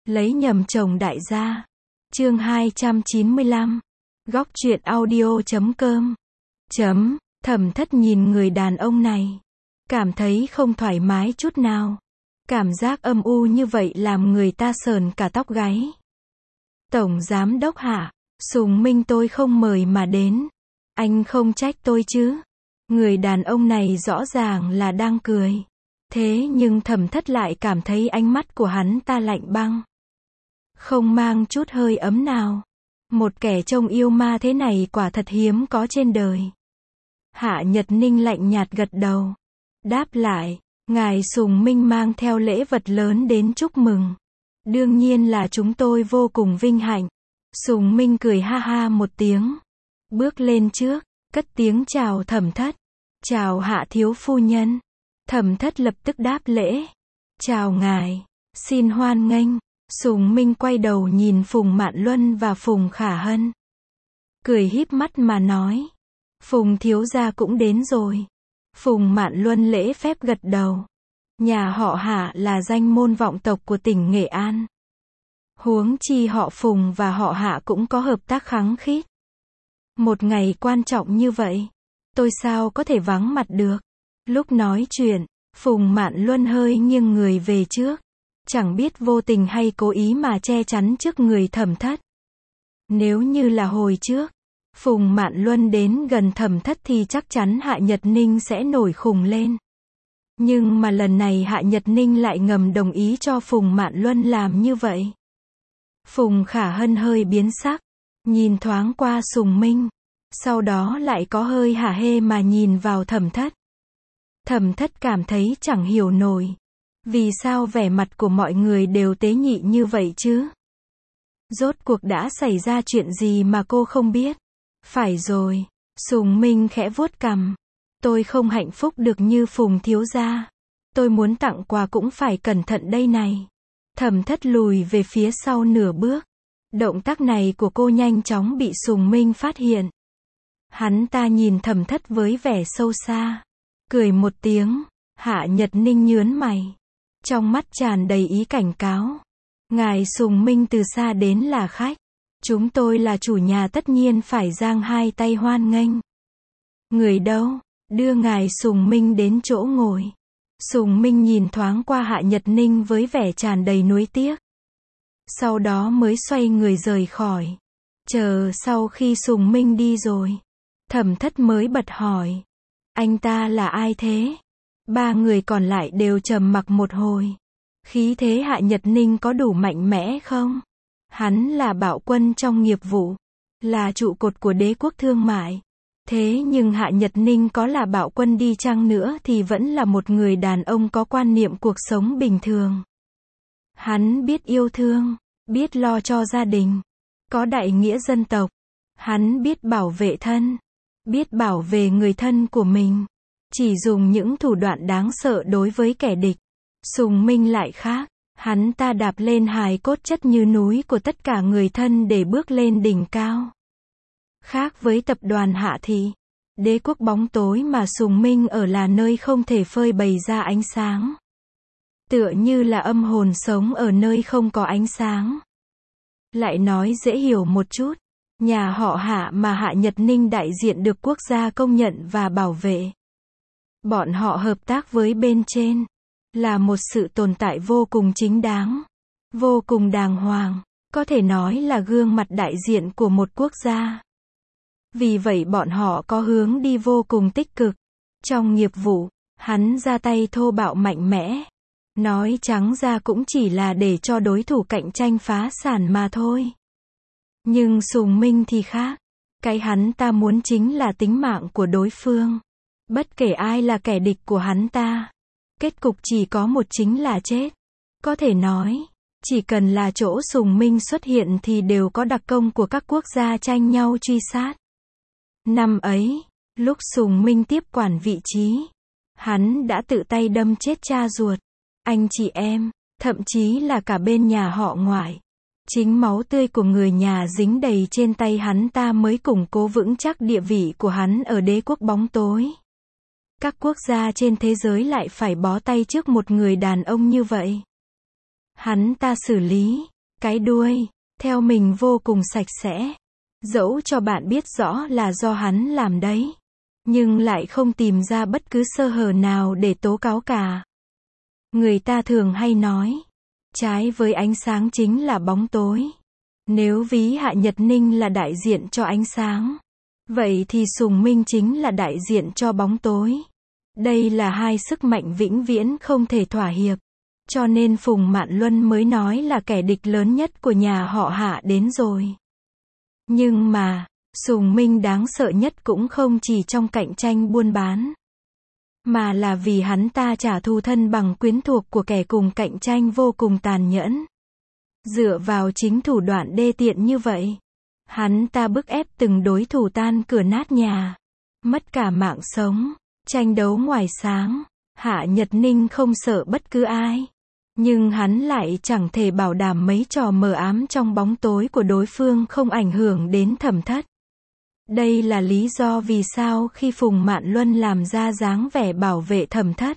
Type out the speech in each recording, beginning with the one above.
Lấy nhầm chồng đại gia. Chương 295. Góc truyện audio.com. Thẩm Thất nhìn người đàn ông này, cảm thấy không thoải mái chút nào. Cảm giác âm u như vậy làm người ta sờn cả tóc gáy. Tổng giám đốc Hạ, Sùng Minh tôi không mời mà đến. Anh không trách tôi chứ? Người đàn ông này rõ ràng là đang cười. Thế nhưng Thẩm Thất lại cảm thấy ánh mắt của hắn ta lạnh băng, không mang chút hơi ấm nào. Một kẻ trông yêu ma thế này quả thật hiếm có trên đời. Hạ Nhật Ninh lạnh nhạt gật đầu, đáp lại, ngài Sùng Minh mang theo lễ vật lớn đến chúc mừng. Đương nhiên là chúng tôi vô cùng vinh hạnh. Sùng Minh cười ha ha một tiếng, bước lên trước, cất tiếng chào Thẩm Thất. Chào Hạ thiếu phu nhân. Thẩm Thất lập tức đáp lễ. Chào ngài, xin hoan nghênh. Sùng Minh quay đầu nhìn Phùng Mạn Luân và Phùng Khả Hân, cười híp mắt mà nói, Phùng thiếu gia cũng đến rồi. Phùng Mạn Luân lễ phép gật đầu. Nhà họ Hạ là danh môn vọng tộc của tỉnh Nghệ An. Huống chi họ Phùng và họ Hạ cũng có hợp tác khăng khít. Một ngày quan trọng như vậy, tôi sao có thể vắng mặt được. Lúc nói chuyện, Phùng Mạn Luân hơi nghiêng người về trước, chẳng biết vô tình hay cố ý mà che chắn trước người Thẩm Thất. Nếu như là hồi trước, Phùng Mạn Luân đến gần Thẩm Thất thì chắc chắn Hạ Nhật Ninh sẽ nổi khùng lên. Nhưng mà lần này Hạ Nhật Ninh lại ngầm đồng ý cho Phùng Mạn Luân làm như vậy. Phùng Khả Hân hơi biến sắc, nhìn thoáng qua Sùng Minh, sau đó lại có hơi hả hê mà nhìn vào Thẩm Thất. Thẩm Thất cảm thấy chẳng hiểu nổi, vì sao vẻ mặt của mọi người đều tế nhị như vậy chứ? Rốt cuộc đã xảy ra chuyện gì mà cô không biết? Phải rồi, Sùng Minh khẽ vuốt cằm. Tôi không hạnh phúc được như Phùng thiếu gia. Tôi muốn tặng quà cũng phải cẩn thận đây này. Thẩm Thất lùi về phía sau nửa bước. Động tác này của cô nhanh chóng bị Sùng Minh phát hiện. Hắn ta nhìn Thẩm Thất với vẻ sâu xa, cười một tiếng. Hạ Nhật Ninh nhướng mày, trong mắt tràn đầy ý cảnh cáo. Ngài Sùng Minh từ xa đến là khách. Chúng tôi là chủ nhà tất nhiên phải giang hai tay hoan nghênh. Người đâu? Đưa ngài Sùng Minh đến chỗ ngồi. Sùng Minh nhìn thoáng qua Hạ Nhật Ninh với vẻ tràn đầy nuối tiếc. Sau đó mới xoay người rời khỏi. Chờ sau khi Sùng Minh đi rồi, Thẩm Thất mới bật hỏi. Anh ta là ai thế? Ba người còn lại đều trầm mặc một hồi. Khí thế Hạ Nhật Ninh có đủ mạnh mẽ không? Hắn là bạo quân trong nghiệp vụ, là trụ cột của đế quốc thương mại. Thế nhưng Hạ Nhật Ninh có là bạo quân đi chăng nữa thì vẫn là một người đàn ông có quan niệm cuộc sống bình thường. Hắn biết yêu thương, biết lo cho gia đình, có đại nghĩa dân tộc. Hắn biết bảo vệ thân, biết bảo vệ người thân của mình. Chỉ dùng những thủ đoạn đáng sợ đối với kẻ địch. Sùng Minh lại khác. Hắn ta đạp lên hài cốt chất như núi của tất cả người thân để bước lên đỉnh cao. Khác với tập đoàn Hạ Thị, đế quốc bóng tối mà Sùng Minh ở là nơi không thể phơi bày ra ánh sáng. Tựa như là âm hồn sống ở nơi không có ánh sáng. Lại nói dễ hiểu một chút, nhà họ Hạ mà Hạ Nhật Ninh đại diện được quốc gia công nhận và bảo vệ. Bọn họ hợp tác với bên trên, là một sự tồn tại vô cùng chính đáng, vô cùng đàng hoàng, có thể nói là gương mặt đại diện của một quốc gia. Vì vậy bọn họ có hướng đi vô cùng tích cực. Trong nghiệp vụ, hắn ra tay thô bạo mạnh mẽ. Nói trắng ra cũng chỉ là để cho đối thủ cạnh tranh phá sản mà thôi. Nhưng Sùng Minh thì khác. Cái hắn ta muốn chính là tính mạng của đối phương. Bất kể ai là kẻ địch của hắn ta, kết cục chỉ có một chính là chết. Có thể nói, chỉ cần là chỗ Sùng Minh xuất hiện thì đều có đặc công của các quốc gia tranh nhau truy sát. Năm ấy, lúc Sùng Minh tiếp quản vị trí, hắn đã tự tay đâm chết cha ruột, anh chị em, thậm chí là cả bên nhà họ ngoại. Chính máu tươi của người nhà dính đầy trên tay hắn ta mới củng cố vững chắc địa vị của hắn ở đế quốc bóng tối. Các quốc gia trên thế giới lại phải bó tay trước một người đàn ông như vậy. Hắn ta xử lý, cái đuôi, theo mình vô cùng sạch sẽ. Dẫu cho bạn biết rõ là do hắn làm đấy, nhưng lại không tìm ra bất cứ sơ hở nào để tố cáo cả. Người ta thường hay nói, trái với ánh sáng chính là bóng tối. Nếu ví Hạ Nhật Ninh là đại diện cho ánh sáng, vậy thì Sùng Minh chính là đại diện cho bóng tối. Đây là hai sức mạnh vĩnh viễn không thể thỏa hiệp. Cho nên Phùng Mạn Luân mới nói là kẻ địch lớn nhất của nhà họ Hạ đến rồi. Nhưng mà, Sùng Minh đáng sợ nhất cũng không chỉ trong cạnh tranh buôn bán, mà là vì hắn ta trả thù thân bằng quyến thuộc của kẻ cùng cạnh tranh vô cùng tàn nhẫn. Dựa vào chính thủ đoạn đê tiện như vậy, hắn ta bức ép từng đối thủ tan cửa nát nhà, mất cả mạng sống, tranh đấu ngoài sáng. Hạ Nhật Ninh không sợ bất cứ ai, nhưng hắn lại chẳng thể bảo đảm mấy trò mờ ám trong bóng tối của đối phương không ảnh hưởng đến Thẩm Thất. Đây là lý do vì sao khi Phùng Mạn Luân làm ra dáng vẻ bảo vệ Thẩm Thất,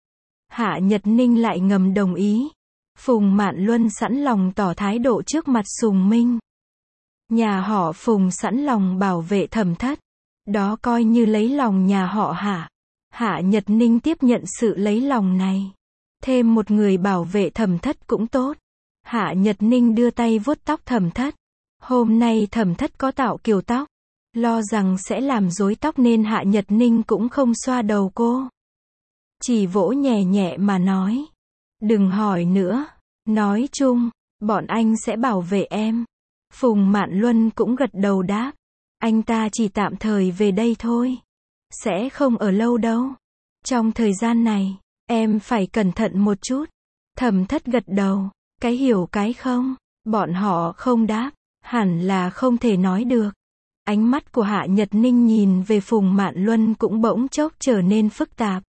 Hạ Nhật Ninh lại ngầm đồng ý. Phùng Mạn Luân sẵn lòng tỏ thái độ trước mặt Sùng Minh. Nhà họ Phùng sẵn lòng bảo vệ Thẩm Thất, đó coi như lấy lòng nhà họ Hạ. Hạ Nhật Ninh tiếp nhận sự lấy lòng này. Thêm một người bảo vệ Thẩm Thất cũng tốt. Hạ Nhật Ninh đưa tay vuốt tóc Thẩm Thất. Hôm nay Thẩm Thất có tạo kiểu tóc, lo rằng sẽ làm rối tóc nên Hạ Nhật Ninh cũng không xoa đầu cô, chỉ vỗ nhẹ nhẹ mà nói, đừng hỏi nữa, nói chung, bọn anh sẽ bảo vệ em. Phùng Mạn Luân cũng gật đầu đáp, anh ta chỉ tạm thời về đây thôi, sẽ không ở lâu đâu. Trong thời gian này, em phải cẩn thận một chút. Thẩm Thất gật đầu, cái hiểu cái không. Bọn họ không đáp, hẳn là không thể nói được. Ánh mắt của Hạ Nhật Ninh nhìn về Phùng Mạn Luân cũng bỗng chốc trở nên phức tạp.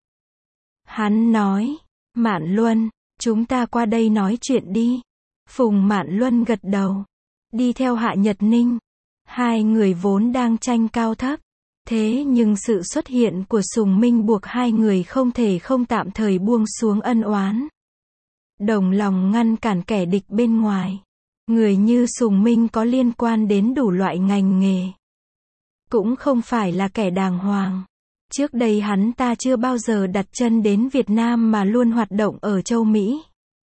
Hắn nói, Mạn Luân, chúng ta qua đây nói chuyện đi. Phùng Mạn Luân gật đầu, đi theo Hạ Nhật Ninh. Hai người vốn đang tranh cao thấp, thế nhưng sự xuất hiện của Sùng Minh buộc hai người không thể không tạm thời buông xuống ân oán, đồng lòng ngăn cản kẻ địch bên ngoài. Người như Sùng Minh có liên quan đến đủ loại ngành nghề, cũng không phải là kẻ đàng hoàng. Trước đây hắn ta chưa bao giờ đặt chân đến Việt Nam mà luôn hoạt động ở châu Mỹ.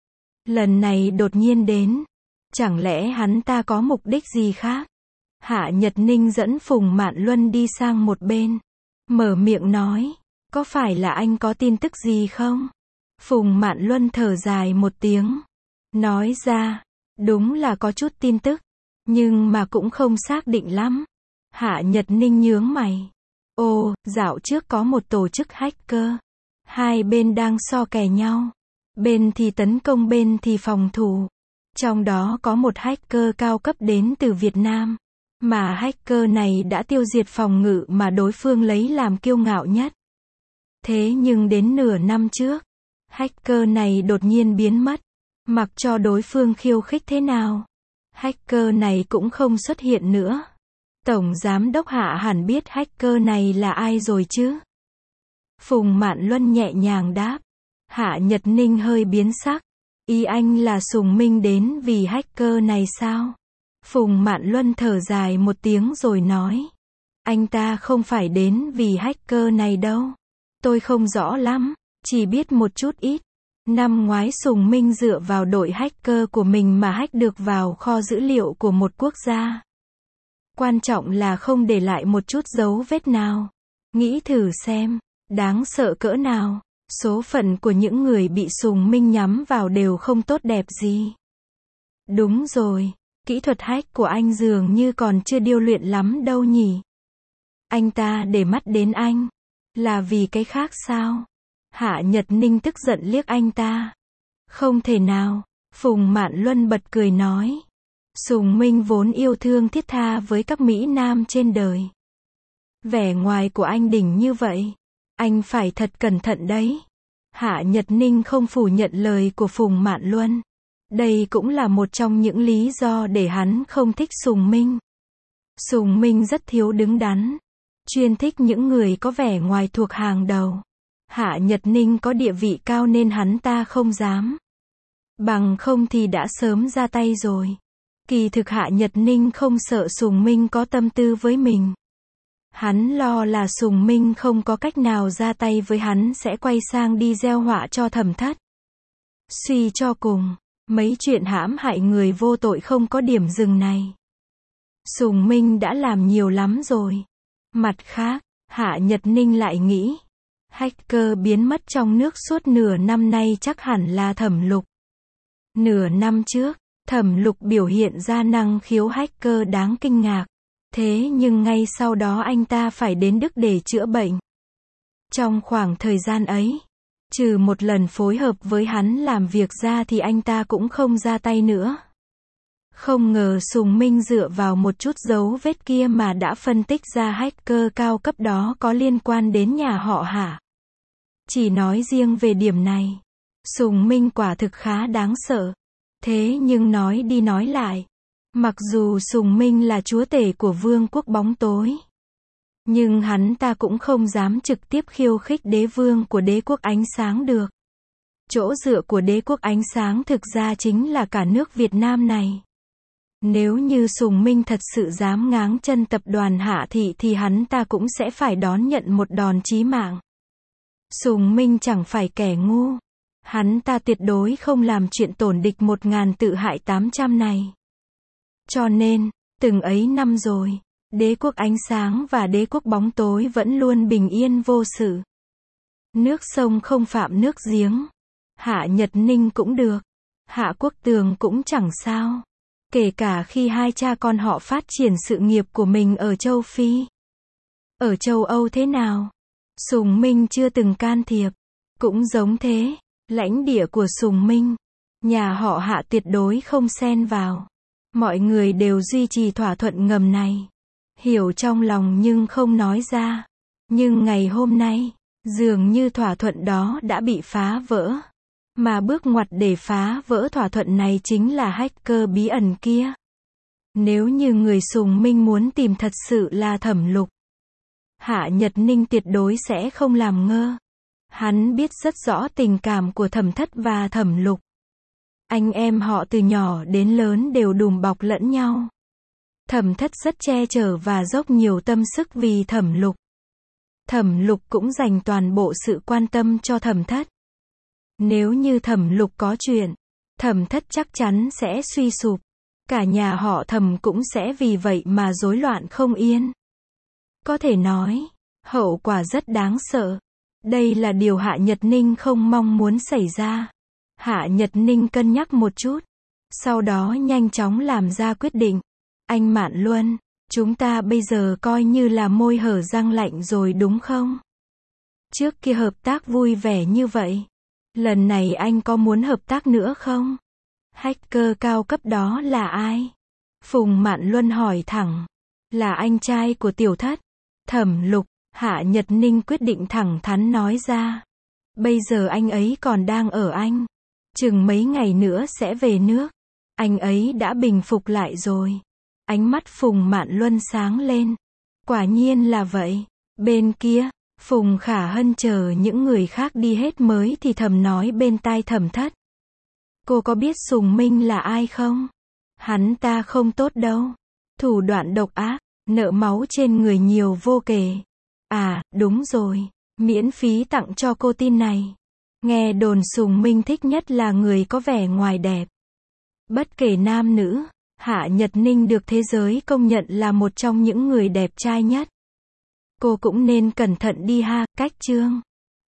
Lần này đột nhiên đến, chẳng lẽ hắn ta có mục đích gì khác? Hạ Nhật Ninh dẫn Phùng Mạn Luân đi sang một bên, mở miệng nói, có phải là anh có tin tức gì không? Phùng Mạn Luân thở dài một tiếng, nói ra, đúng là có chút tin tức, nhưng mà cũng không xác định lắm. Hạ Nhật Ninh nhướng mày. Ồ, dạo trước có một tổ chức hacker. Hai bên đang so kè nhau. Bên thì tấn công bên thì phòng thủ. Trong đó có một hacker cao cấp đến từ Việt Nam. Mà hacker này đã tiêu diệt phòng ngự mà đối phương lấy làm kiêu ngạo nhất. Thế nhưng đến nửa năm trước, hacker này đột nhiên biến mất. Mặc cho đối phương khiêu khích thế nào, hacker này cũng không xuất hiện nữa. Tổng giám đốc Hạ hẳn biết hacker này là ai rồi chứ? Phùng Mạn Luân nhẹ nhàng đáp. Hạ Nhật Ninh hơi biến sắc. Ý anh là Sùng Minh đến vì hacker này sao? Phùng Mạn Luân thở dài một tiếng rồi nói. Anh ta không phải đến vì hacker này đâu. Tôi không rõ lắm, chỉ biết một chút ít. Năm ngoái Sùng Minh dựa vào đội hacker của mình mà hack được vào kho dữ liệu của một quốc gia. Quan trọng là không để lại một chút dấu vết nào. Nghĩ thử xem, đáng sợ cỡ nào. Số phận của những người bị Sùng Minh nhắm vào đều không tốt đẹp gì. Đúng rồi, kỹ thuật hack của anh dường như còn chưa điêu luyện lắm đâu nhỉ. Anh ta để mắt đến anh, là vì cái khác sao? Hạ Nhật Ninh tức giận liếc anh ta. Không thể nào, Phùng Mạn Luân bật cười nói. Sùng Minh vốn yêu thương thiết tha với các Mỹ Nam trên đời. Vẻ ngoài của anh đỉnh như vậy, anh phải thật cẩn thận đấy. Hạ Nhật Ninh không phủ nhận lời của Phùng Mạn Luân. Đây cũng là một trong những lý do để hắn không thích Sùng Minh. Sùng Minh rất thiếu đứng đắn, chuyên thích những người có vẻ ngoài thuộc hàng đầu. Hạ Nhật Ninh có địa vị cao nên hắn ta không dám Bằng không thì đã sớm ra tay rồi. Kỳ thực Hạ Nhật Ninh không sợ Sùng Minh có tâm tư với mình. Hắn lo là Sùng Minh không có cách nào ra tay với hắn sẽ quay sang đi gieo họa cho Thẩm Thất. Suy cho cùng, mấy chuyện hãm hại người vô tội không có điểm dừng này. Sùng Minh đã làm nhiều lắm rồi. Mặt khác, Hạ Nhật Ninh lại nghĩ, hacker biến mất trong nước suốt nửa năm nay chắc hẳn là Thẩm Lục. Nửa năm trước, Thẩm Lục biểu hiện ra năng khiếu hacker đáng kinh ngạc. Thế nhưng ngay sau đó anh ta phải đến Đức để chữa bệnh. Trong khoảng thời gian ấy, trừ một lần phối hợp với hắn làm việc ra thì anh ta cũng không ra tay nữa. Không ngờ Sùng Minh dựa vào một chút dấu vết kia mà đã phân tích ra hacker cao cấp đó có liên quan đến nhà họ Hạ. Chỉ nói riêng về điểm này, Sùng Minh quả thực khá đáng sợ. Thế nhưng nói đi nói lại, mặc dù Sùng Minh là chúa tể của vương quốc bóng tối, nhưng hắn ta cũng không dám trực tiếp khiêu khích đế vương của đế quốc ánh sáng được. Chỗ dựa của đế quốc ánh sáng thực ra chính là cả nước Việt Nam này. Nếu như Sùng Minh thật sự dám ngáng chân tập đoàn Hạ Thị thì hắn ta cũng sẽ phải đón nhận một đòn chí mạng. Sùng Minh chẳng phải kẻ ngu. Hắn ta tuyệt đối không làm chuyện tổn địch 1000 tự hại 800 này. Cho nên, từng ấy năm rồi, đế quốc ánh sáng và đế quốc bóng tối vẫn luôn bình yên vô sự. Nước sông không phạm nước giếng. Hạ Nhật Ninh cũng được. Hạ Quốc Tường cũng chẳng sao. Kể cả khi hai cha con họ phát triển sự nghiệp của mình ở châu Phi. Ở châu Âu thế nào? Sùng Minh chưa từng can thiệp. Cũng giống thế, lãnh địa của Sùng Minh, nhà họ Hạ tuyệt đối không xen vào. Mọi người đều duy trì thỏa thuận ngầm này. Hiểu trong lòng nhưng không nói ra. Nhưng ngày hôm nay, dường như thỏa thuận đó đã bị phá vỡ. Mà bước ngoặt để phá vỡ thỏa thuận này chính là hacker bí ẩn kia. Nếu như người Sùng Minh muốn tìm thật sự là Thẩm Lục, Hạ Nhật Ninh tuyệt đối sẽ không làm ngơ. Hắn biết rất rõ tình cảm của Thẩm Thất và Thẩm Lục. Anh em họ từ nhỏ đến lớn đều đùm bọc lẫn nhau. Thẩm Thất rất che chở và dốc nhiều tâm sức vì Thẩm Lục. Thẩm Lục cũng dành toàn bộ sự quan tâm cho Thẩm Thất. Nếu như Thẩm Lục có chuyện, Thẩm Thất chắc chắn sẽ suy sụp. Cả nhà họ Thẩm cũng sẽ vì vậy mà rối loạn không yên. Có thể nói, hậu quả rất đáng sợ. Đây là điều Hạ Nhật Ninh không mong muốn xảy ra. Hạ Nhật Ninh cân nhắc một chút, sau đó nhanh chóng làm ra quyết định. Anh Mạn Luân, chúng ta bây giờ coi như là môi hở răng lạnh rồi đúng không? Trước kia hợp tác vui vẻ như vậy. Lần này anh có muốn hợp tác nữa không? Hacker cao cấp đó là ai? Phùng Mạn Luân hỏi thẳng. Là anh trai của Tiểu Thất, Thẩm Lục. Hạ Nhật Ninh quyết định thẳng thắn nói ra. Bây giờ anh ấy còn đang ở Anh. Chừng mấy ngày nữa sẽ về nước. Anh ấy đã bình phục lại rồi. Ánh mắt Phùng Mạn Luân sáng lên. Quả nhiên là vậy. Bên kia, Phùng Khả Hân chờ những người khác đi hết mới thì thầm nói bên tai Thẩm Thất. Cô có biết Sùng Minh là ai không? Hắn ta không tốt đâu. Thủ đoạn độc ác, nợ máu trên người nhiều vô kể. À, đúng rồi. Miễn phí tặng cho cô tin này. Nghe đồn Sùng Minh thích nhất là người có vẻ ngoài đẹp. Bất kể nam nữ, Hạ Nhật Ninh được thế giới công nhận là một trong những người đẹp trai nhất. Cô cũng nên cẩn thận đi ha, cách chương.